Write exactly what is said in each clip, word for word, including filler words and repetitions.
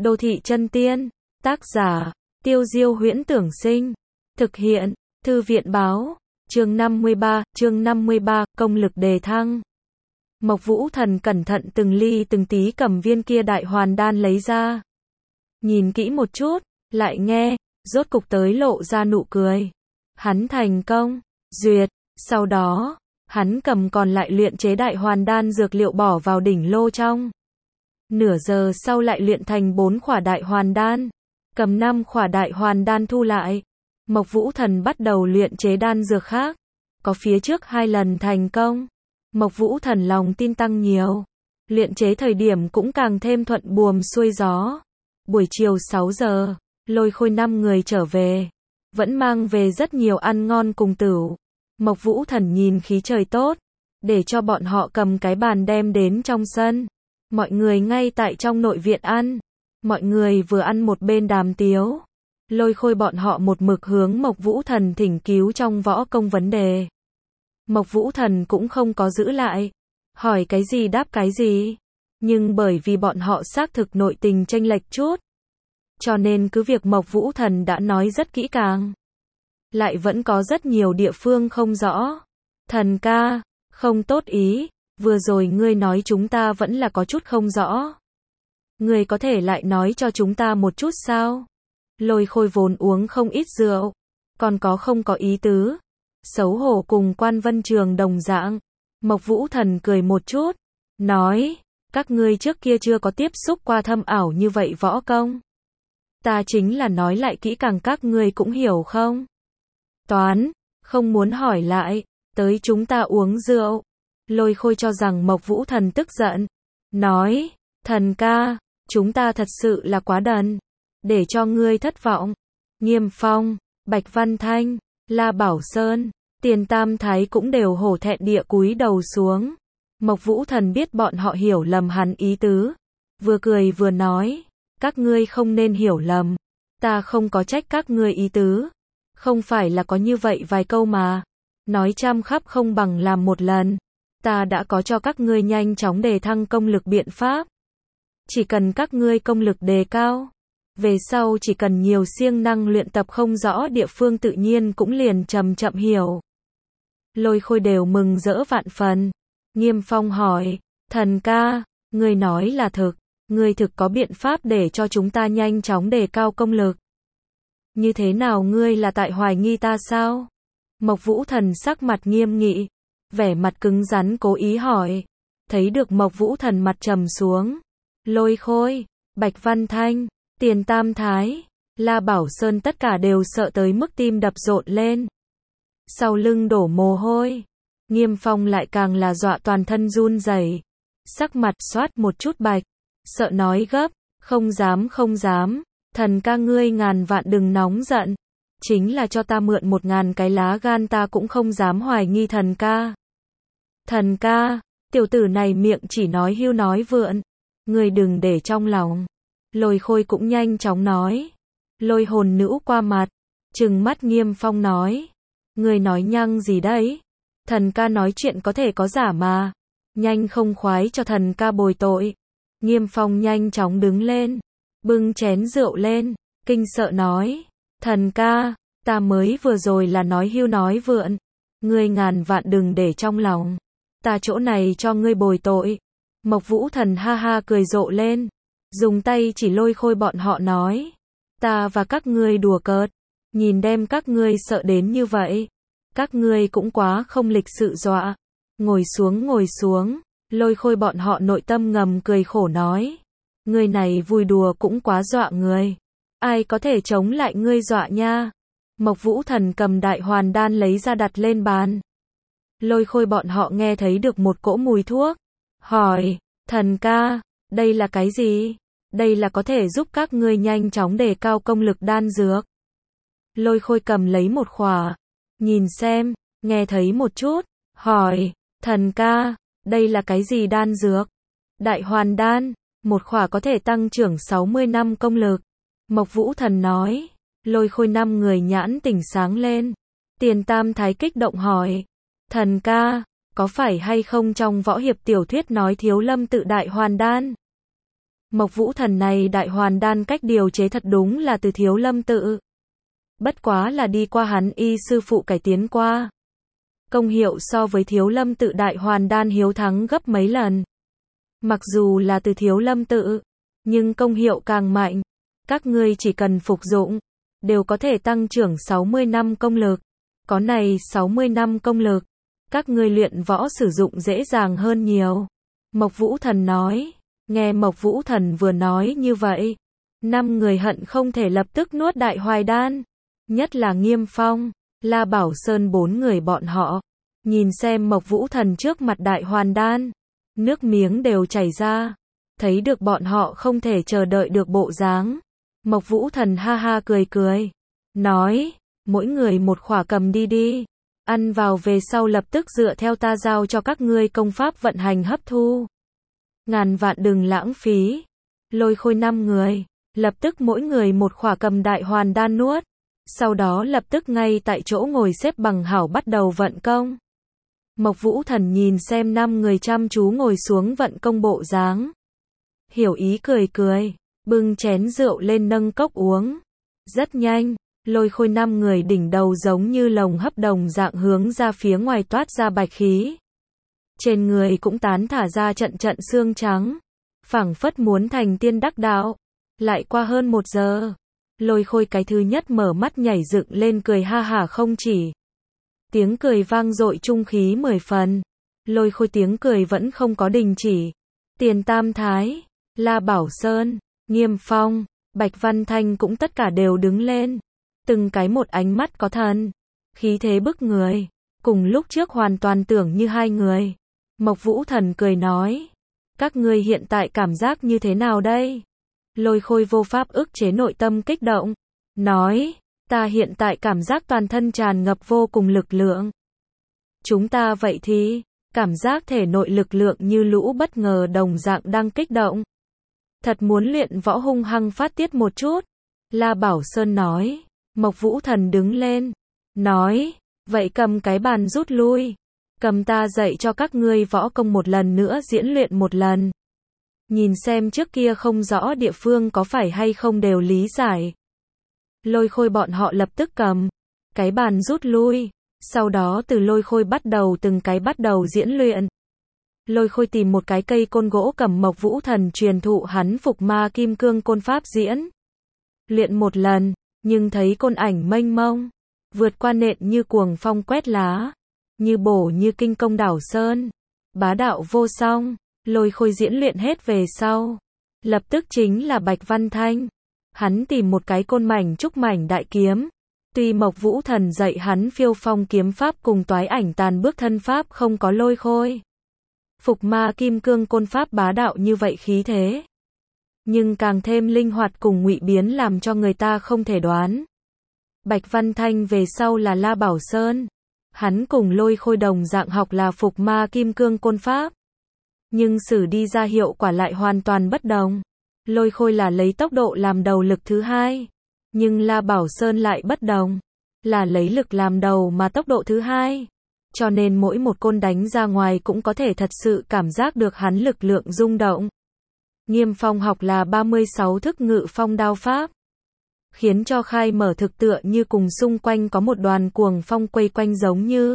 Đô thị chân tiên, tác giả, Tiêu Diêu Huyễn Tưởng Sinh, thực hiện, Thư viện Báo, chương năm mươi ba, chương năm mươi ba, công lực đề thăng. Mộc Vũ Thần cẩn thận từng ly từng tí cầm viên kia đại hoàn đan lấy ra. Nhìn kỹ một chút, lại nghe, rốt cục tới lộ ra nụ cười. Hắn thành công, duyệt, sau đó, hắn cầm còn lại luyện chế đại hoàn đan dược liệu bỏ vào đỉnh lô trong. Nửa giờ sau lại luyện thành bốn khỏa đại hoàn đan, cầm năm khỏa đại hoàn đan thu lại. Mộc Vũ Thần bắt đầu luyện chế đan dược khác, có phía trước hai lần thành công. Mộc Vũ Thần lòng tin tăng nhiều, luyện chế thời điểm cũng càng thêm thuận buồm xuôi gió. Buổi chiều sáu giờ, Lôi Khôi năm người trở về, vẫn mang về rất nhiều ăn ngon cùng tửu. Mộc Vũ Thần nhìn khí trời tốt, để cho bọn họ cầm cái bàn đem đến trong sân. Mọi người ngay tại trong nội viện ăn, mọi người vừa ăn một bên đàm tiếu. Lôi Khôi bọn họ một mực hướng Mộc Vũ Thần thỉnh cứu trong võ công vấn đề. Mộc Vũ Thần cũng không có giữ lại, hỏi cái gì đáp cái gì, nhưng bởi vì bọn họ xác thực nội tình chênh lệch chút, cho nên cứ việc Mộc Vũ Thần đã nói rất kỹ càng, lại vẫn có rất nhiều địa phương không rõ. Thần ca, không tốt ý, vừa rồi ngươi nói chúng ta vẫn là có chút không rõ. Ngươi có thể lại nói cho chúng ta một chút sao? Lôi Khôi vốn uống không ít rượu, còn có không có ý tứ, xấu hổ cùng Quan Vân Trường đồng dạng. Mộc Vũ Thần cười một chút, nói, các ngươi trước kia chưa có tiếp xúc qua thâm ảo như vậy võ công. Ta chính là nói lại kỹ càng các ngươi cũng hiểu không? Toán, không muốn hỏi lại, tới chúng ta uống rượu. Lôi Khôi cho rằng Mộc Vũ Thần tức giận, nói, thần ca, chúng ta thật sự là quá đần, để cho ngươi thất vọng. Nghiêm Phong, Bạch Văn Thanh, La Bảo Sơn, Tiền Tam Thái cũng đều hổ thẹn địa cúi đầu xuống. Mộc Vũ Thần biết bọn họ hiểu lầm hắn ý tứ, vừa cười vừa nói, các ngươi không nên hiểu lầm, ta không có trách các ngươi ý tứ, không phải là có như vậy vài câu mà, nói trăm khắp không bằng làm một lần, ta đã có cho các ngươi nhanh chóng đề thăng công lực biện pháp. Chỉ cần các ngươi công lực đề cao, về sau chỉ cần nhiều siêng năng luyện tập không rõ địa phương tự nhiên cũng liền chậm chậm hiểu. Lôi Khôi đều mừng rỡ vạn phần. Nghiêm Phong hỏi, thần ca, ngươi nói là thực, ngươi thực có biện pháp để cho chúng ta nhanh chóng đề cao công lực. Như thế nào ngươi là tại hoài nghi ta sao? Mộc Vũ Thần sắc mặt nghiêm nghị, vẻ mặt cứng rắn cố ý hỏi. Thấy được Mộc Vũ Thần mặt trầm xuống, Lôi Khôi, Bạch Văn Thanh, Tiền Tam Thái, La Bảo Sơn tất cả đều sợ tới mức tim đập rộn lên. Sau lưng đổ mồ hôi. Nghiêm Phong lại càng là dọa toàn thân run rẩy, sắc mặt xoát một chút bạch, sợ nói gấp, không dám không dám, thần ca ngươi ngàn vạn đừng nóng giận, chính là cho ta mượn một ngàn cái lá gan ta cũng không dám hoài nghi thần ca. Thần ca, tiểu tử này miệng chỉ nói hưu nói vượn, ngươi đừng để trong lòng. Lôi Khôi cũng nhanh chóng nói. Lôi Hồn Nữ qua mặt, trừng mắt Nghiêm Phong nói, ngươi nói nhăng gì đấy? Thần ca nói chuyện có thể có giả mà, nhanh không khoái cho thần ca bồi tội. Nghiêm Phong nhanh chóng đứng lên, bưng chén rượu lên, kinh sợ nói, thần ca, ta mới vừa rồi là nói hưu nói vượn, ngươi ngàn vạn đừng để trong lòng, ta chỗ này cho ngươi bồi tội. Mộc Vũ Thần ha ha cười rộ lên, dùng tay chỉ Lôi Khôi bọn họ nói, ta và các ngươi đùa cợt, nhìn đem các ngươi sợ đến như vậy. Các ngươi cũng quá không lịch sự dọa. Ngồi xuống ngồi xuống, Lôi Khôi bọn họ nội tâm ngầm cười khổ nói, ngươi này vui đùa cũng quá dọa người, ai có thể chống lại ngươi dọa nha. Mộc Vũ Thần cầm đại hoàn đan lấy ra đặt lên bàn. Lôi Khôi bọn họ nghe thấy được một cỗ mùi thuốc, hỏi, thần ca, đây là cái gì? Đây là có thể giúp các ngươi nhanh chóng đề cao công lực đan dược. Lôi Khôi cầm lấy một khỏa, nhìn xem, nghe thấy một chút, hỏi, thần ca, đây là cái gì đan dược? Đại hoàn đan, một khỏa có thể tăng trưởng sáu mươi năm công lực. Mộc Vũ Thần nói. Lôi Khôi năm người nhãn tỉnh sáng lên. Tiền Tam Thái kích động hỏi, thần ca, có phải hay không trong võ hiệp tiểu thuyết nói Thiếu Lâm tự đại hoàn đan? Mộc Vũ Thần này đại hoàn đan cách điều chế thật đúng là từ Thiếu Lâm tự. Bất quá là đi qua hắn y sư phụ cải tiến qua. Công hiệu so với Thiếu Lâm tự đại hoàn đan hiếu thắng gấp mấy lần. Mặc dù là từ Thiếu Lâm tự, nhưng công hiệu càng mạnh. Các ngươi chỉ cần phục dụng, đều có thể tăng trưởng sáu mươi năm công lực. Có này sáu mươi năm công lực, các ngươi luyện võ sử dụng dễ dàng hơn nhiều. Mộc Vũ Thần nói. Nghe Mộc Vũ Thần vừa nói như vậy, năm người hận không thể lập tức nuốt đại hoài đan. Nhất là Nghiêm Phong, La Bảo Sơn bốn người bọn họ. Nhìn xem Mộc Vũ Thần trước mặt đại hoàn đan, nước miếng đều chảy ra. Thấy được bọn họ không thể chờ đợi được bộ dáng. Mộc Vũ Thần ha ha cười cười. Nói, mỗi người một khỏa cầm đi đi. Ăn vào về sau lập tức dựa theo ta giao cho các ngươi công pháp vận hành hấp thu. Ngàn vạn đừng lãng phí. Lôi Khôi năm người, lập tức mỗi người một khỏa cầm đại hoàn đan nuốt. Sau đó lập tức ngay tại chỗ ngồi xếp bằng hảo bắt đầu vận công. Mộc Vũ Thần nhìn xem năm người chăm chú ngồi xuống vận công bộ dáng. Hiểu ý cười cười, bưng chén rượu lên nâng cốc uống. Rất nhanh, Lôi Khôi năm người đỉnh đầu giống như lồng hấp đồng dạng hướng ra phía ngoài toát ra bạch khí. Trên người cũng tán thả ra trận trận xương trắng, phảng phất muốn thành tiên đắc đạo. Lại qua hơn một giờ, Lôi Khôi cái thứ nhất mở mắt nhảy dựng lên cười ha hả không chỉ. Tiếng cười vang dội trung khí mười phần. Lôi Khôi tiếng cười vẫn không có đình chỉ. Tiền Tam Thái, La Bảo Sơn, Nghiêm Phong, Bạch Văn Thanh cũng tất cả đều đứng lên. Từng cái một ánh mắt có thần, khí thế bức người. Cùng lúc trước hoàn toàn tưởng như hai người. Mộc Vũ Thần cười nói. Các ngươi hiện tại cảm giác như thế nào đây? Lôi Khôi vô pháp ức chế nội tâm kích động. Nói, ta hiện tại cảm giác toàn thân tràn ngập vô cùng lực lượng. Chúng ta vậy thì, cảm giác thể nội lực lượng như lũ bất ngờ đồng dạng đang kích động. Thật muốn luyện võ hung hăng phát tiết một chút. La Bảo Sơn nói. Mộc Vũ Thần đứng lên. Nói, vậy cầm cái bàn rút lui. Cầm ta dạy cho các ngươi võ công một lần nữa diễn luyện một lần. Nhìn xem trước kia không rõ địa phương có phải hay không đều lý giải. Lôi Khôi bọn họ lập tức cầm cái bàn rút lui. Sau đó từ Lôi Khôi bắt đầu từng cái bắt đầu diễn luyện. Lôi Khôi tìm một cái cây côn gỗ cầm Mộc Vũ Thần truyền thụ hắn Phục Ma Kim Cương côn pháp diễn. Luyện một lần, nhưng thấy côn ảnh mênh mông, vượt qua nện như cuồng phong quét lá, như bổ như kinh công đảo sơn, bá đạo vô song. Lôi Khôi diễn luyện hết về sau, lập tức chính là Bạch Văn Thanh. Hắn tìm một cái côn mảnh trúc mảnh đại kiếm. Tuy Mộc Vũ Thần dạy hắn phiêu phong kiếm pháp cùng toái ảnh tàn bước thân pháp không có Lôi Khôi Phục Ma Kim Cương côn pháp bá đạo như vậy khí thế, nhưng càng thêm linh hoạt cùng ngụy biến làm cho người ta không thể đoán. Bạch Văn Thanh về sau là La Bảo Sơn. Hắn cùng Lôi Khôi đồng dạng học là Phục Ma Kim Cương côn pháp, nhưng sử đi ra hiệu quả lại hoàn toàn bất đồng. Lôi Khôi là lấy tốc độ làm đầu lực thứ hai, nhưng La Bảo Sơn lại bất đồng, là lấy lực làm đầu mà tốc độ thứ hai. Cho nên mỗi một côn đánh ra ngoài cũng có thể thật sự cảm giác được hắn lực lượng rung động. Nghiêm Phong học là ba mươi sáu thức ngự phong đao pháp, khiến cho khai mở thực tựa như cùng xung quanh có một đoàn cuồng phong quay quanh giống như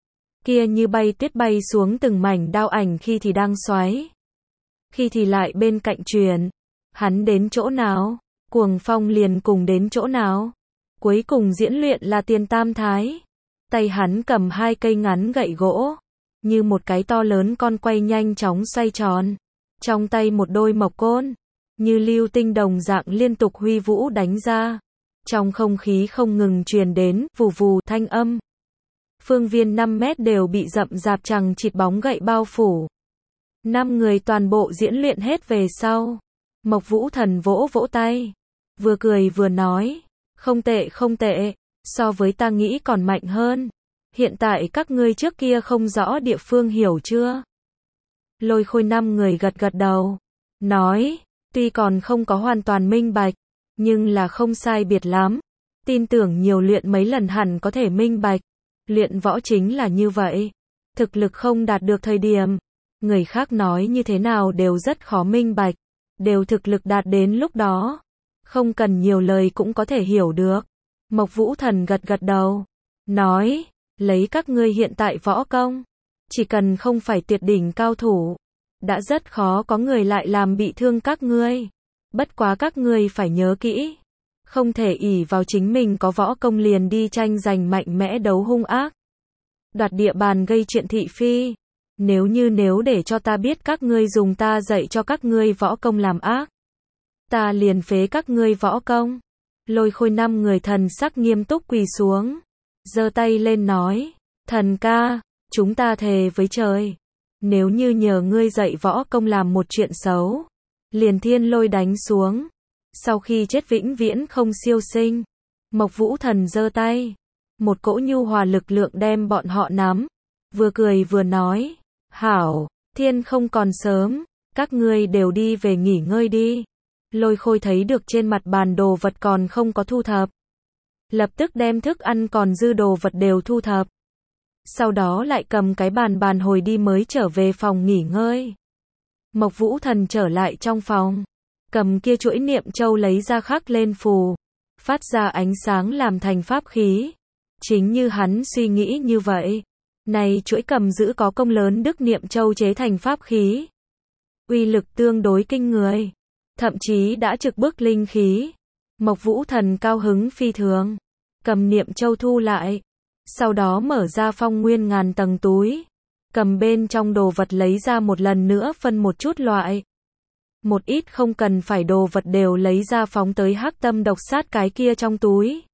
kia như bay tuyết bay xuống từng mảnh đao ảnh, khi thì đang xoáy, khi thì lại bên cạnh truyền. Hắn đến chỗ nào, cuồng phong liền cùng đến chỗ nào. Cuối cùng diễn luyện là Tiền Tam Thái. Tay hắn cầm hai cây ngắn gậy gỗ, như một cái to lớn con quay nhanh chóng xoay tròn. Trong tay một đôi mộc côn, như lưu tinh đồng dạng liên tục huy vũ đánh ra. Trong không khí không ngừng truyền đến vù vù thanh âm. Phương viên năm mét đều bị rậm rạp chằng chịt bóng gậy bao phủ. Năm người toàn bộ diễn luyện hết về sau, Mộc Vũ Thần vỗ vỗ tay, vừa cười vừa nói, không tệ không tệ, so với ta nghĩ còn mạnh hơn. Hiện tại các ngươi trước kia không rõ địa phương hiểu chưa? Lôi Khôi năm người gật gật đầu, nói, tuy còn không có hoàn toàn minh bạch, nhưng là không sai biệt lắm. Tin tưởng nhiều luyện mấy lần hẳn có thể minh bạch. Luyện võ chính là như vậy. Thực lực không đạt được thời điểm, người khác nói như thế nào đều rất khó minh bạch. đều thực lực đạt đến lúc đó. Không cần nhiều lời cũng có thể hiểu được. Mộc Vũ Thần gật gật đầu. Nói, lấy các ngươi hiện tại võ công. Chỉ cần không phải tuyệt đỉnh cao thủ. Đã rất khó có người lại làm bị thương các ngươi. Bất quá các ngươi phải nhớ kỹ. Không thể ỷ vào chính mình có võ công liền đi tranh giành mạnh mẽ đấu hung ác. Đoạt địa bàn gây chuyện thị phi. Nếu như nếu để cho ta biết các ngươi dùng ta dạy cho các ngươi võ công làm ác. Ta liền phế các ngươi võ công. Lôi Khôi năm người thần sắc nghiêm túc quỳ xuống. Giơ tay lên nói. Thần ca, chúng ta thề với trời. Nếu như nhờ ngươi dạy võ công làm một chuyện xấu. Liền thiên lôi đánh xuống. Sau khi chết vĩnh viễn không siêu sinh. Mộc Vũ Thần giơ tay. Một cỗ nhu hòa lực lượng đem bọn họ nắm. Vừa cười vừa nói. Hảo, thiên không còn sớm. Các ngươi đều đi về nghỉ ngơi đi. Lôi Khôi thấy được trên mặt bàn đồ vật còn không có thu thập. Lập tức đem thức ăn còn dư đồ vật đều thu thập. Sau đó lại cầm cái bàn bàn hồi đi mới trở về phòng nghỉ ngơi. Mộc Vũ Thần trở lại trong phòng. Cầm kia chuỗi niệm châu lấy ra khắc lên phù. Phát ra ánh sáng làm thành pháp khí. Chính như hắn suy nghĩ như vậy. Này chuỗi cầm giữ có công lớn đức niệm châu chế thành pháp khí. Uy lực tương đối kinh người. Thậm chí đã trực bức linh khí. Mộc Vũ Thần cao hứng phi thường. Cầm niệm châu thu lại. Sau đó mở ra phong nguyên ngàn tầng túi. Cầm bên trong đồ vật lấy ra một lần nữa phân một chút loại. Một ít không cần phải đồ vật đều lấy ra phóng tới hắc tâm độc sát cái kia trong túi.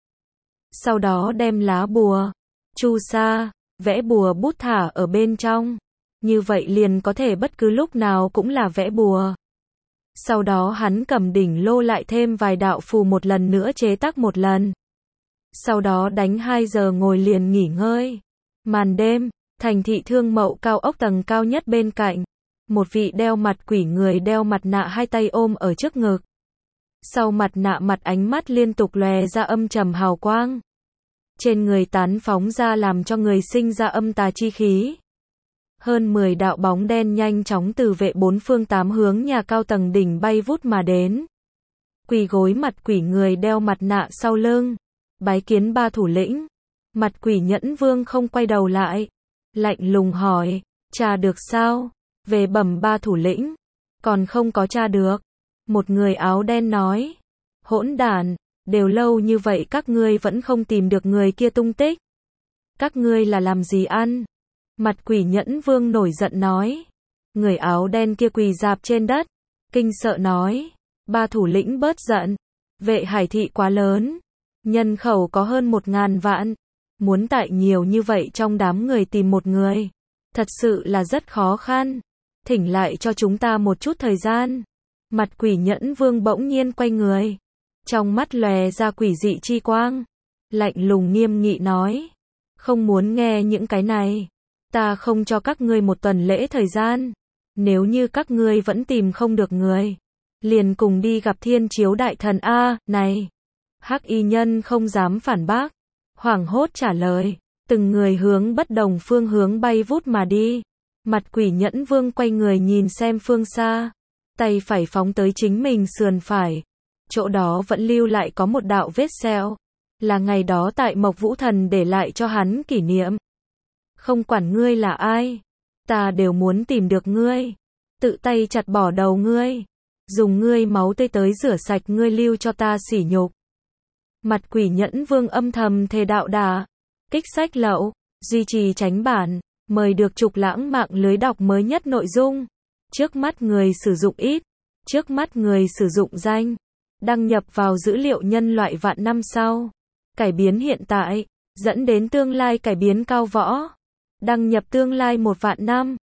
Sau đó đem lá bùa, chu sa, vẽ bùa bút thả ở bên trong. Như vậy liền có thể bất cứ lúc nào cũng là vẽ bùa. Sau đó hắn cầm đỉnh lô lại thêm vài đạo phù một lần nữa chế tác một lần. Sau đó đánh hai giờ ngồi liền nghỉ ngơi. Màn đêm, thành thị Thương Mậu cao ốc tầng cao nhất bên cạnh. Một vị đeo mặt quỷ người đeo mặt nạ hai tay ôm ở trước ngực. Sau mặt nạ mặt ánh mắt liên tục lòe ra âm trầm hào quang. Trên người tán phóng ra làm cho người sinh ra âm tà chi khí. Hơn mười đạo bóng đen nhanh chóng từ vệ bốn phương tám hướng nhà cao tầng đỉnh bay vút mà đến. Quỳ gối mặt quỷ người đeo mặt nạ sau lưng. Bái kiến ba thủ lĩnh. Mặt quỷ Nhẫn Vương không quay đầu lại. Lạnh lùng hỏi. Tra được sao? Về bẩm ba thủ lĩnh. Còn không có tra được. Một người áo đen nói. Hỗn đản. Đều lâu như vậy các ngươi vẫn không tìm được người kia tung tích. Các ngươi là làm gì ăn? Mặt quỷ Nhẫn Vương nổi giận nói. Người áo đen kia quỳ rạp trên đất. Kinh sợ nói. Ba thủ lĩnh bớt giận. Vệ hải thị quá lớn. Nhân khẩu có hơn một ngàn vạn. Muốn tại nhiều như vậy trong đám người tìm một người. Thật sự là rất khó khăn. Thỉnh lại cho chúng ta một chút thời gian. Mặt quỷ Nhẫn Vương bỗng nhiên quay người. Trong mắt lòe ra quỷ dị chi quang. Lạnh lùng nghiêm nghị nói. Không muốn nghe những cái này. Ta không cho các ngươi một tuần lễ thời gian. Nếu như các ngươi vẫn tìm không được người. Liền cùng đi gặp Thiên Chiếu Đại Thần A, này. Hắc y nhân không dám phản bác. Hoảng hốt trả lời. Từng người hướng bất đồng phương hướng bay vút mà đi. Mặt quỷ Nhẫn Vương quay người nhìn xem phương xa. Tay phải phóng tới chính mình sườn phải. Chỗ đó vẫn lưu lại có một đạo vết sẹo. Là ngày đó tại Mộc Vũ Thần để lại cho hắn kỷ niệm. Không quản ngươi là ai. Ta đều muốn tìm được ngươi. Tự tay chặt bỏ đầu ngươi. Dùng ngươi máu tươi tới rửa sạch ngươi lưu cho ta sỉ nhục. Mặt quỷ Nhẫn Vương âm thầm thề đạo đà. Kích sách lậu. Duy trì tránh bản. Mời được Trục Lãng mạng lưới đọc mới nhất nội dung. Trước mắt người sử dụng ít. Trước mắt người sử dụng danh. Đăng nhập vào dữ liệu nhân loại vạn năm sau. Cải biến hiện tại. Dẫn đến tương lai cải biến cao võ. Đăng nhập tương lai một vạn năm.